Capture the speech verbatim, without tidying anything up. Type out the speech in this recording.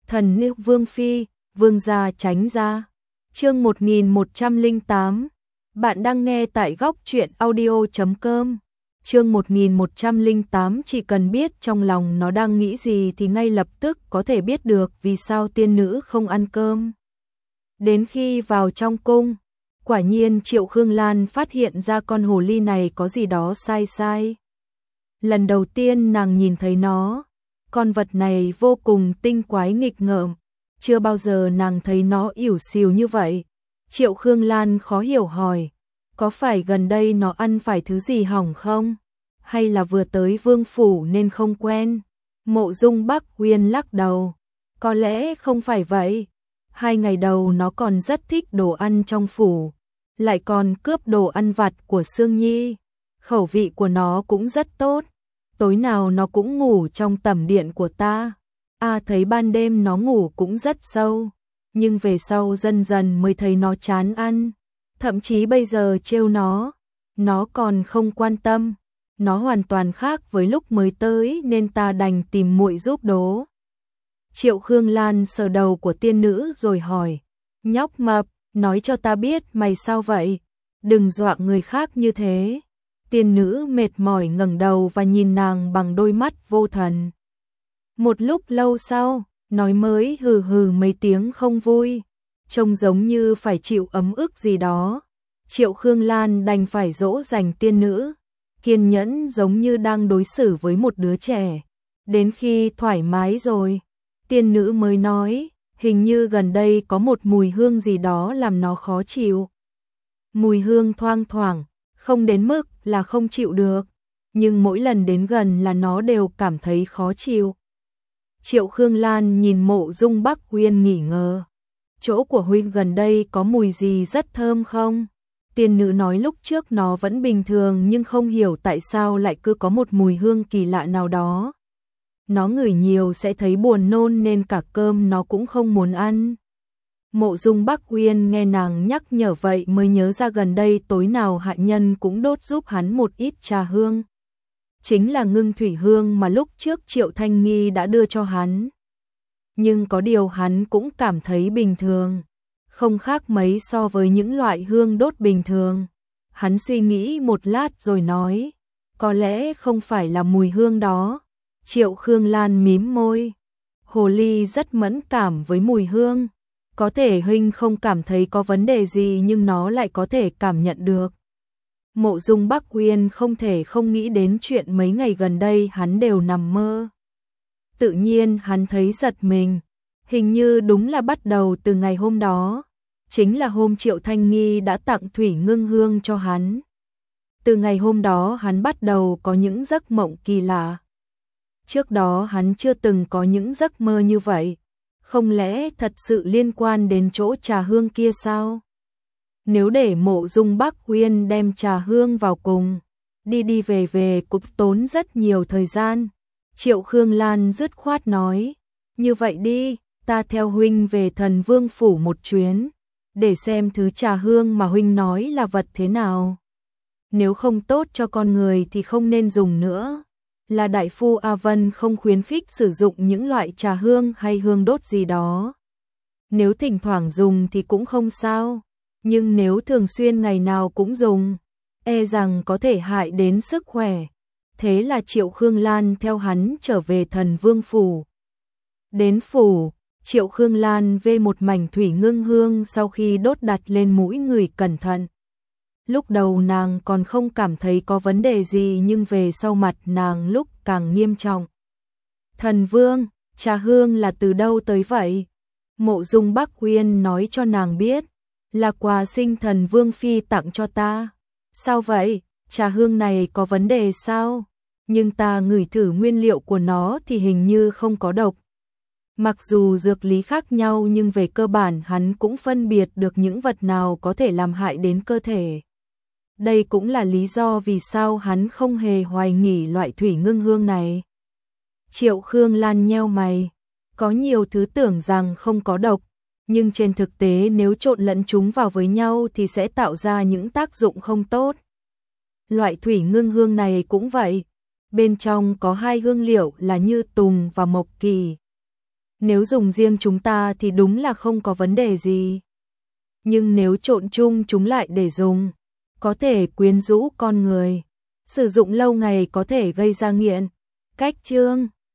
Thần nữ Vương Phi, Vương gia tránh ra. Chương một nghìn một trăm lẻ tám. Bạn đang nghe tại góc truyện audio chấm com. Chương một nghìn một trăm lẻ tám, chỉ cần biết trong lòng nó đang nghĩ gì thì ngay lập tức có thể biết được vì sao tiên nữ không ăn cơm. Đến khi vào trong cung, quả nhiên Triệu Khương Lan phát hiện ra con hồ ly này có gì đó sai sai. Lần đầu tiên nàng nhìn thấy nó, con vật này vô cùng tinh quái nghịch ngợm, chưa bao giờ nàng thấy nó ỉu xìu như vậy. Triệu Khương Lan khó hiểu hỏi, có phải gần đây nó ăn phải thứ gì hỏng không? Hay là vừa tới vương phủ nên không quen? Mộ Dung Bắc Uyên lắc đầu, có lẽ không phải vậy. Hai ngày đầu nó còn rất thích đồ ăn trong phủ, lại còn cướp đồ ăn vặt của Sương Nhi. Khẩu vị của nó cũng rất tốt, tối nào nó cũng ngủ trong tẩm điện của ta. A thấy ban đêm nó ngủ cũng rất sâu, nhưng về sau dần dần mới thấy nó chán ăn. Thậm chí bây giờ trêu nó, nó còn không quan tâm. Nó hoàn toàn khác với lúc mới tới nên ta đành tìm muội giúp đố. Triệu Khương Lan sờ đầu của tiên nữ rồi hỏi, nhóc mập, nói cho ta biết mày sao vậy? Đừng dọa người khác như thế. Tiên nữ mệt mỏi ngẩng đầu và nhìn nàng bằng đôi mắt vô thần. Một lúc lâu sau, nói mới hừ hừ mấy tiếng không vui, trông giống như phải chịu ấm ức gì đó. Triệu Khương Lan đành phải dỗ dành tiên nữ, kiên nhẫn giống như đang đối xử với một đứa trẻ. Đến khi thoải mái rồi, tiên nữ mới nói, hình như gần đây có một mùi hương gì đó làm nó khó chịu. Mùi hương thoang thoảng, không đến mức là không chịu được, nhưng mỗi lần đến gần là nó đều cảm thấy khó chịu. Triệu Khương Lan nhìn Mộ Dung Bắc Uyên nghỉ ngờ. Chỗ của huynh gần đây có mùi gì rất thơm không? Tiên nữ nói lúc trước nó vẫn bình thường nhưng không hiểu tại sao lại cứ có một mùi hương kỳ lạ nào đó. Nó ngửi nhiều sẽ thấy buồn nôn nên cả cơm nó cũng không muốn ăn. Mộ Dung Bắc Uyên nghe nàng nhắc nhở vậy mới nhớ ra gần đây tối nào hạ nhân cũng đốt giúp hắn một ít trà hương. Chính là ngưng thủy hương mà lúc trước Triệu Thanh Nghi đã đưa cho hắn. Nhưng có điều hắn cũng cảm thấy bình thường, không khác mấy so với những loại hương đốt bình thường. Hắn suy nghĩ một lát rồi nói, có lẽ không phải là mùi hương đó. Triệu Khương Lan mím môi, hồ ly rất mẫn cảm với mùi hương. Có thể huynh không cảm thấy có vấn đề gì nhưng nó lại có thể cảm nhận được. Mộ Dung Bắc Uyên không thể không nghĩ đến chuyện mấy ngày gần đây hắn đều nằm mơ. Tự nhiên hắn thấy giật mình, hình như đúng là bắt đầu từ ngày hôm đó, chính là hôm Triệu Thanh Nghi đã tặng thủy ngưng hương cho hắn. Từ ngày hôm đó hắn bắt đầu có những giấc mộng kỳ lạ. Trước đó hắn chưa từng có những giấc mơ như vậy, không lẽ thật sự liên quan đến chỗ trà hương kia sao? Nếu để Mộ Dung Bắc Uyên đem trà hương vào cùng, đi đi về về cũng tốn rất nhiều thời gian. Triệu Khương Lan dứt khoát nói, như vậy đi, ta theo huynh về Thần Vương phủ một chuyến, để xem thứ trà hương mà huynh nói là vật thế nào. Nếu không tốt cho con người thì không nên dùng nữa. Là đại phu A Vân không khuyến khích sử dụng những loại trà hương hay hương đốt gì đó. Nếu thỉnh thoảng dùng thì cũng không sao, nhưng nếu thường xuyên ngày nào cũng dùng, e rằng có thể hại đến sức khỏe. Thế là Triệu Khương Lan theo hắn trở về Thần Vương phủ. Đến phủ, Triệu Khương Lan vê một mảnh thủy ngưng hương sau khi đốt đặt lên mũi người cẩn thận. Lúc đầu nàng còn không cảm thấy có vấn đề gì nhưng về sau mặt nàng lúc càng nghiêm trọng. Thần Vương, trà hương là từ đâu tới vậy? Mộ Dung Bắc Uyên nói cho nàng biết, là quà sinh Thần Vương Phi tặng cho ta. Sao vậy, trà hương này có vấn đề sao? Nhưng ta ngửi thử nguyên liệu của nó thì hình như không có độc. Mặc dù dược lý khác nhau nhưng về cơ bản hắn cũng phân biệt được những vật nào có thể làm hại đến cơ thể. Đây cũng là lý do vì sao hắn không hề hoài nghi loại thủy ngưng hương này. Triệu Khương Lan nheo mày, có nhiều thứ tưởng rằng không có độc, nhưng trên thực tế nếu trộn lẫn chúng vào với nhau thì sẽ tạo ra những tác dụng không tốt. Loại thủy ngưng hương này cũng vậy, bên trong có hai hương liệu là như tùng và mộc kỳ. Nếu dùng riêng chúng ta thì đúng là không có vấn đề gì. Nhưng nếu trộn chung chúng lại để dùng, có thể quyến rũ con người. Sử dụng lâu ngày có thể gây ra nghiện. Cách chương